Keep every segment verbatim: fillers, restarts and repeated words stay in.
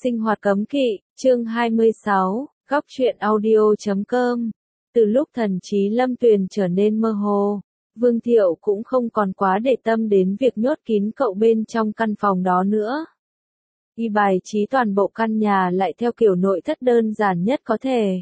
Sinh hoạt cấm kỵ, chương hai mươi sáu, góc truyện audio chấm com. Từ lúc thần trí Lâm Tuyền trở nên mơ hồ, Vương Thiệu cũng không còn quá để tâm đến việc nhốt kín cậu bên trong căn phòng đó nữa. Y bài trí toàn bộ căn nhà lại theo kiểu nội thất đơn giản nhất có thể.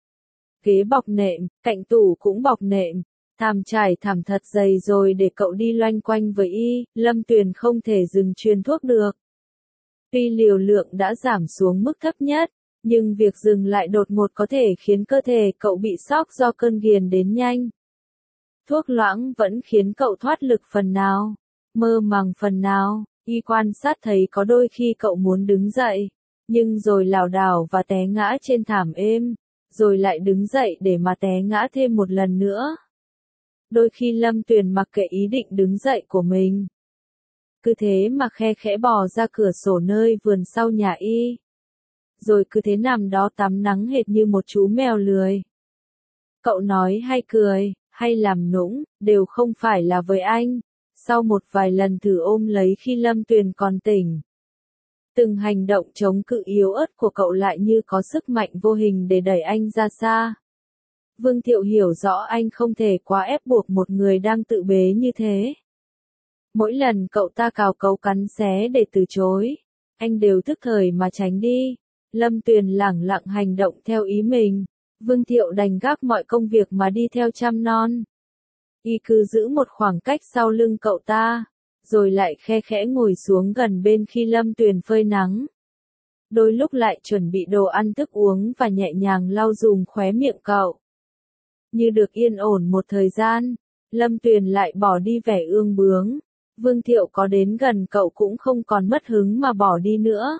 Ghế bọc nệm, cạnh tủ cũng bọc nệm, thảm trải thảm thật dày rồi để cậu đi loanh quanh với y, Lâm Tuyền không thể dừng truyền thuốc được. Tuy liều lượng đã giảm xuống mức thấp nhất, nhưng việc dừng lại đột ngột có thể khiến cơ thể cậu bị sốc do cơn ghiền đến nhanh. Thuốc loãng vẫn khiến cậu thoát lực phần nào, mơ màng phần nào, y quan sát thấy có đôi khi cậu muốn đứng dậy, nhưng rồi lảo đảo và té ngã trên thảm êm, rồi lại đứng dậy để mà té ngã thêm một lần nữa. Đôi khi Lâm Tuyền mặc kệ ý định đứng dậy của mình. Cứ thế mà khe khẽ bò ra cửa sổ nơi vườn sau nhà y. Rồi cứ thế nằm đó tắm nắng hệt như một chú mèo lười. Cậu nói hay cười, hay làm nũng, đều không phải là với anh. Sau một vài lần thử ôm lấy khi Lâm Tuyền còn tỉnh. Từng hành động chống cự yếu ớt của cậu lại như có sức mạnh vô hình để đẩy anh ra xa. Vương Thiệu hiểu rõ anh không thể quá ép buộc một người đang tự bế như thế. Mỗi lần cậu ta cào cấu cắn xé để từ chối, anh đều tức thời mà tránh đi. Lâm Tuyền lẳng lặng hành động theo ý mình. Vương Thiệu đành gác mọi công việc mà đi theo chăm non. Y cứ giữ một khoảng cách sau lưng cậu ta, rồi lại khe khẽ ngồi xuống gần bên khi Lâm Tuyền phơi nắng. Đôi lúc lại chuẩn bị đồ ăn thức uống và nhẹ nhàng lau dùm khóe miệng cậu. Như được yên ổn một thời gian, Lâm Tuyền lại bỏ đi vẻ ương bướng. Vương Thiệu có đến gần cậu cũng không còn mất hứng mà bỏ đi nữa.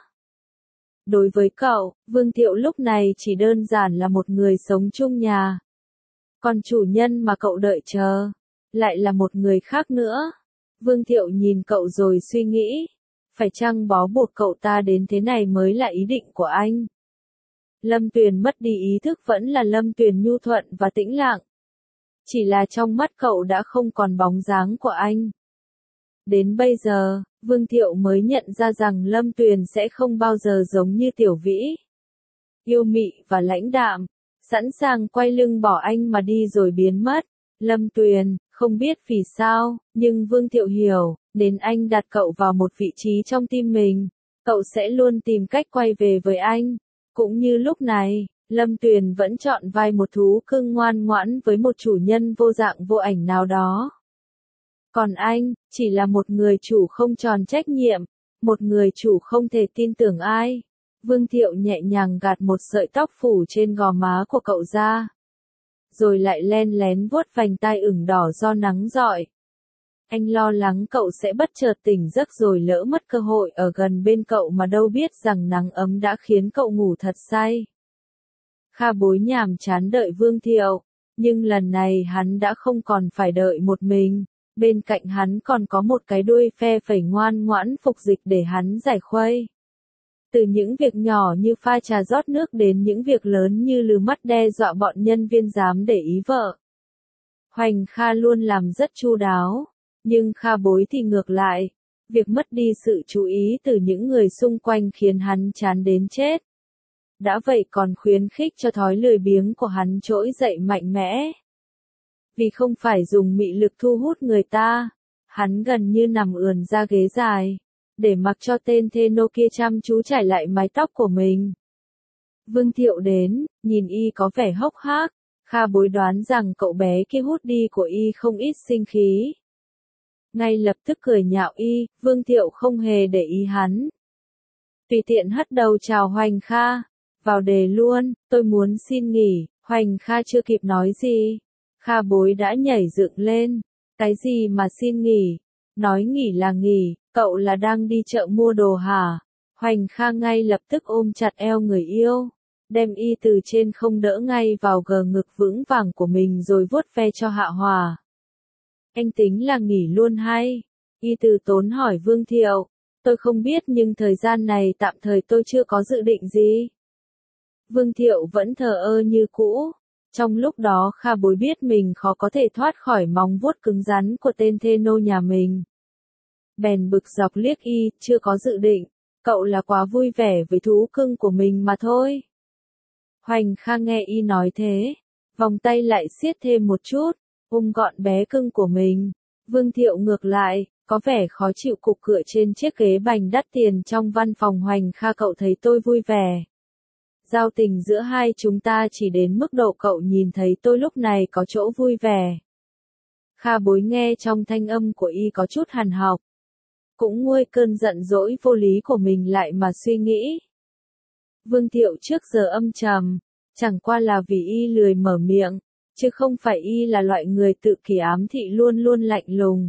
Đối với cậu, Vương Thiệu lúc này chỉ đơn giản là một người sống chung nhà. Còn chủ nhân mà cậu đợi chờ, lại là một người khác nữa. Vương Thiệu nhìn cậu rồi suy nghĩ, phải chăng bó buộc cậu ta đến thế này mới là ý định của anh? Lâm Tuyền mất đi ý thức vẫn là Lâm Tuyền nhu thuận và tĩnh lặng. Chỉ là trong mắt cậu đã không còn bóng dáng của anh. Đến bây giờ, Vương Thiệu mới nhận ra rằng Lâm Tuyền sẽ không bao giờ giống như Tiểu Vĩ. Yêu mị và lãnh đạm, sẵn sàng quay lưng bỏ anh mà đi rồi biến mất. Lâm Tuyền, không biết vì sao, nhưng Vương Thiệu hiểu, đến anh đặt cậu vào một vị trí trong tim mình, cậu sẽ luôn tìm cách quay về với anh. Cũng như lúc này, Lâm Tuyền vẫn chọn vai một thú cưng ngoan ngoãn với một chủ nhân vô dạng vô ảnh nào đó. Còn anh, chỉ là một người chủ không tròn trách nhiệm, một người chủ không thể tin tưởng ai. Vương Thiệu nhẹ nhàng gạt một sợi tóc phủ trên gò má của cậu ra. Rồi lại len lén vuốt vành tai ửng đỏ do nắng rọi. Anh lo lắng cậu sẽ bất chợt tỉnh giấc rồi lỡ mất cơ hội ở gần bên cậu mà đâu biết rằng nắng ấm đã khiến cậu ngủ thật say. Kha Bối nhàm chán đợi Vương Thiệu, nhưng lần này hắn đã không còn phải đợi một mình. Bên cạnh hắn còn có một cái đuôi phe phẩy ngoan ngoãn phục dịch để hắn giải khuây. Từ những việc nhỏ như pha trà rót nước đến những việc lớn như lừ mắt đe dọa bọn nhân viên dám để ý vợ. Hoành Kha luôn làm rất chu đáo, nhưng Kha Bối thì ngược lại. Việc mất đi sự chú ý từ những người xung quanh khiến hắn chán đến chết. Đã vậy còn khuyến khích cho thói lười biếng của hắn trỗi dậy mạnh mẽ. Vì không phải dùng mị lực thu hút người ta, hắn gần như nằm ườn ra ghế dài, để mặc cho tên thê nô kia chăm chú trải lại mái tóc của mình. Vương Thiệu đến, nhìn y có vẻ hốc hác, Kha Bối đoán rằng cậu bé kia hút đi của y không ít sinh khí. Ngay lập tức cười nhạo y, Vương Thiệu không hề để ý hắn. Tùy tiện hất đầu chào Hoành Kha, vào đề luôn, tôi muốn xin nghỉ. Hoành Kha chưa kịp nói gì, Kha Bối đã nhảy dựng lên. Cái gì mà xin nghỉ? Nói nghỉ là nghỉ, cậu là đang đi chợ mua đồ hả? Hoành Kha ngay lập tức ôm chặt eo người yêu, đem y từ trên không đỡ ngay vào gờ ngực vững vàng của mình rồi vuốt ve cho hạ hòa. Anh tính là nghỉ luôn hay? Y từ tốn hỏi Vương Thiệu. Tôi không biết nhưng thời gian này tạm thời tôi chưa có dự định gì. Vương Thiệu vẫn thờ ơ như cũ. Trong lúc đó Kha Bối biết mình khó có thể thoát khỏi móng vuốt cứng rắn của tên thê nô nhà mình. Bèn bực dọc liếc y, chưa có dự định. Cậu là quá vui vẻ với thú cưng của mình mà thôi. Hoành Kha nghe y nói thế, vòng tay lại siết thêm một chút, ôm gọn bé cưng của mình. Vương Thiệu ngược lại, có vẻ khó chịu cục cựa trên chiếc ghế bành đắt tiền trong văn phòng Hoành Kha. Cậu thấy tôi vui vẻ. Giao tình giữa hai chúng ta chỉ đến mức độ cậu nhìn thấy tôi lúc này có chỗ vui vẻ. Kha Bối nghe trong thanh âm của y có chút hằn học. Cũng nguôi cơn giận dỗi vô lý của mình lại mà suy nghĩ. Vương Thiệu trước giờ âm trầm, chẳng qua là vì y lười mở miệng, chứ không phải y là loại người tự kỷ ám thị luôn luôn lạnh lùng.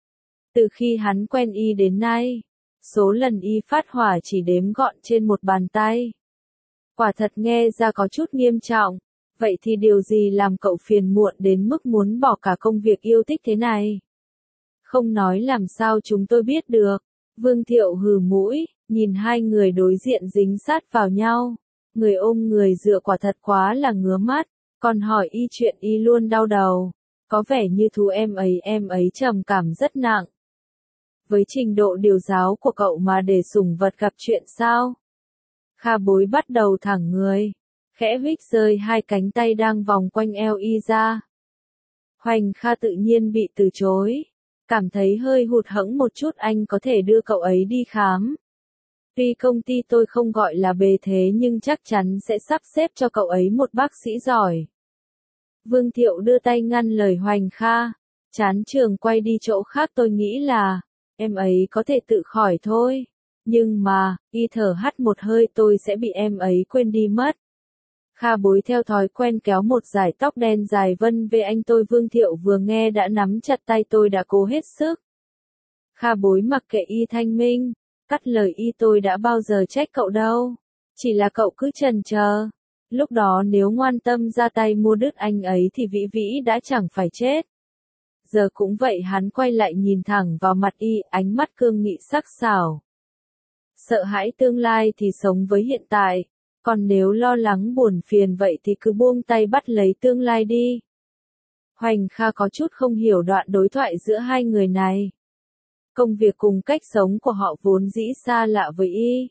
Từ khi hắn quen y đến nay, số lần y phát hỏa chỉ đếm gọn trên một bàn tay. Quả thật nghe ra có chút nghiêm trọng, vậy thì điều gì làm cậu phiền muộn đến mức muốn bỏ cả công việc yêu thích thế này? Không nói làm sao chúng tôi biết được. Vương Thiệu hừ mũi, nhìn hai người đối diện dính sát vào nhau. Người ôm người dựa quả thật quá là ngứa mắt, còn hỏi y chuyện y luôn đau đầu. Có vẻ như thú em ấy em ấy trầm cảm rất nặng. Với trình độ điều giáo của cậu mà để sủng vật gặp chuyện sao? Kha Bối bắt đầu thẳng người, khẽ huých rơi hai cánh tay đang vòng quanh eo y ra. Hoành Kha tự nhiên bị từ chối, cảm thấy hơi hụt hẫng một chút. Anh có thể đưa cậu ấy đi khám. Tuy công ty tôi không gọi là bề thế nhưng chắc chắn sẽ sắp xếp cho cậu ấy một bác sĩ giỏi. Vương Thiệu đưa tay ngăn lời Hoành Kha, chán trường quay đi chỗ khác. Tôi nghĩ là, em ấy có thể tự khỏi thôi. Nhưng mà, y thở hắt một hơi, tôi sẽ bị em ấy quên đi mất. Kha Bối theo thói quen kéo một dải tóc đen dài vân về anh tôi. Vương Thiệu vừa nghe đã nắm chặt tay tôi, đã cố hết sức. Kha Bối mặc kệ y thanh minh, cắt lời y. Tôi đã bao giờ trách cậu đâu. Chỉ là cậu cứ chần chờ. Lúc đó nếu ngoan tâm ra tay mua đứt anh ấy thì Vĩ Vĩ đã chẳng phải chết. Giờ cũng vậy. Hắn quay lại nhìn thẳng vào mặt y, ánh mắt cương nghị sắc sảo. Sợ hãi tương lai thì sống với hiện tại, còn nếu lo lắng buồn phiền vậy thì cứ buông tay bắt lấy tương lai đi. Hoành Kha có chút không hiểu đoạn đối thoại giữa hai người này. Công việc cùng cách sống của họ vốn dĩ xa lạ với y.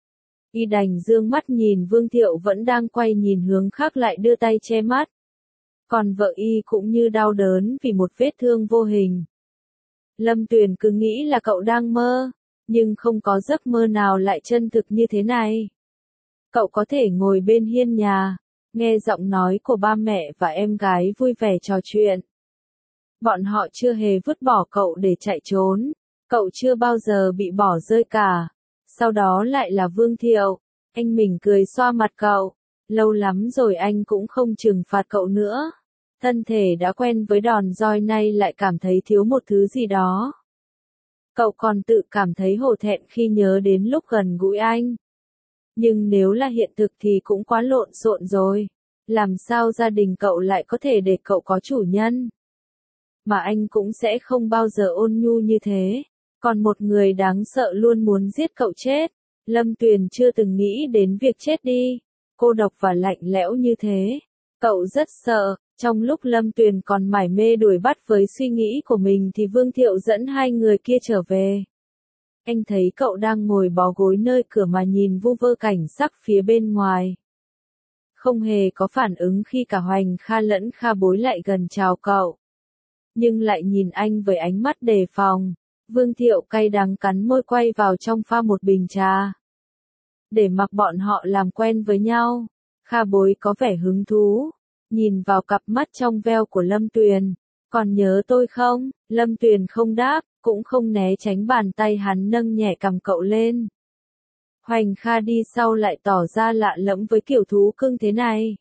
Y đành dương mắt nhìn Vương Thiệu vẫn đang quay nhìn hướng khác, lại đưa tay che mắt. Còn vợ y cũng như đau đớn vì một vết thương vô hình. Lâm Tuyền cứ nghĩ là cậu đang mơ, nhưng không có giấc mơ nào lại chân thực như thế này. Cậu có thể ngồi bên hiên nhà, nghe giọng nói của ba mẹ và em gái vui vẻ trò chuyện. Bọn họ chưa hề vứt bỏ cậu để chạy trốn, cậu chưa bao giờ bị bỏ rơi cả. Sau đó lại là Vương Thiệu, anh mỉm cười xoa mặt cậu, lâu lắm rồi anh cũng không trừng phạt cậu nữa. Thân thể đã quen với đòn roi nay lại cảm thấy thiếu một thứ gì đó. Cậu còn tự cảm thấy hổ thẹn khi nhớ đến lúc gần gũi anh. Nhưng nếu là hiện thực thì cũng quá lộn xộn rồi. Làm sao gia đình cậu lại có thể để cậu có chủ nhân? Mà anh cũng sẽ không bao giờ ôn nhu như thế. Còn một người đáng sợ luôn muốn giết cậu chết. Lâm Tuyền chưa từng nghĩ đến việc chết đi. Cô độc và lạnh lẽo như thế. Cậu rất sợ. Trong lúc Lâm Tuyền còn mải mê đuổi bắt với suy nghĩ của mình thì Vương Thiệu dẫn hai người kia trở về. Anh thấy cậu đang ngồi bó gối nơi cửa mà nhìn vu vơ cảnh sắc phía bên ngoài. Không hề có phản ứng khi cả Hoành Kha lẫn Kha Bối lại gần chào cậu. Nhưng lại nhìn anh với ánh mắt đề phòng. Vương Thiệu cay đắng cắn môi quay vào trong pha một bình trà. Để mặc bọn họ làm quen với nhau. Kha Bối có vẻ hứng thú. Nhìn vào cặp mắt trong veo của Lâm Tuyền. Còn nhớ tôi không? Lâm Tuyền không đáp, cũng không né tránh bàn tay hắn nâng nhẹ cằm cậu lên. Hoành Kha đi sau lại tỏ ra lạ lẫm với kiểu thú cưng thế này.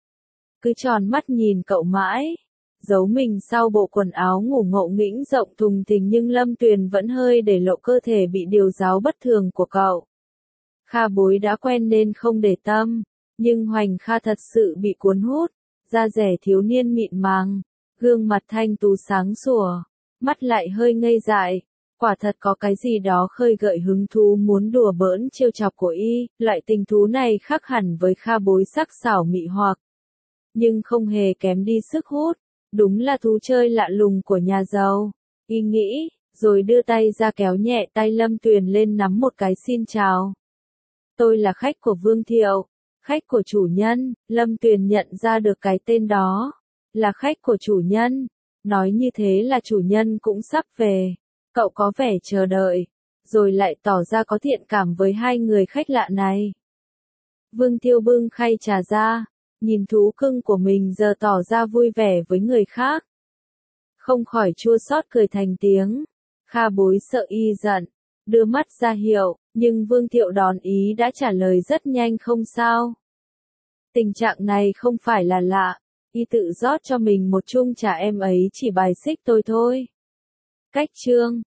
Cứ tròn mắt nhìn cậu mãi. Giấu mình sau bộ quần áo ngủ ngộ nghĩnh rộng thùng thình, nhưng Lâm Tuyền vẫn hơi để lộ cơ thể bị điều giáo bất thường của cậu. Kha Bối đã quen nên không để tâm. Nhưng Hoành Kha thật sự bị cuốn hút. Da rẻ thiếu niên mịn màng, gương mặt thanh tú sáng sủa, mắt lại hơi ngây dại, quả thật có cái gì đó khơi gợi hứng thú muốn đùa bỡn trêu chọc của y. Loại tình thú này khác hẳn với Kha Bối sắc sảo mị hoặc, nhưng không hề kém đi sức hút, đúng là thú chơi lạ lùng của nhà giàu. Y nghĩ, rồi đưa tay ra kéo nhẹ tay Lâm Tuyền lên nắm một cái xin chào. Tôi là khách của Vương Thiệu, khách của chủ nhân, Lâm Tuyền nhận ra được cái tên đó, là khách của chủ nhân, nói như thế là chủ nhân cũng sắp về, cậu có vẻ chờ đợi, rồi lại tỏ ra có thiện cảm với hai người khách lạ này. Vương Thiệu bưng khay trà ra, nhìn thú cưng của mình giờ tỏ ra vui vẻ với người khác. Không khỏi chua xót cười thành tiếng. Kha Bối sợ y giận, đưa mắt ra hiệu, nhưng Vương Thiệu đón ý đã trả lời rất nhanh không sao. Tình trạng này không phải là lạ, y tự rót cho mình một chung trà em ấy chỉ bài xích tôi thôi. Cách chương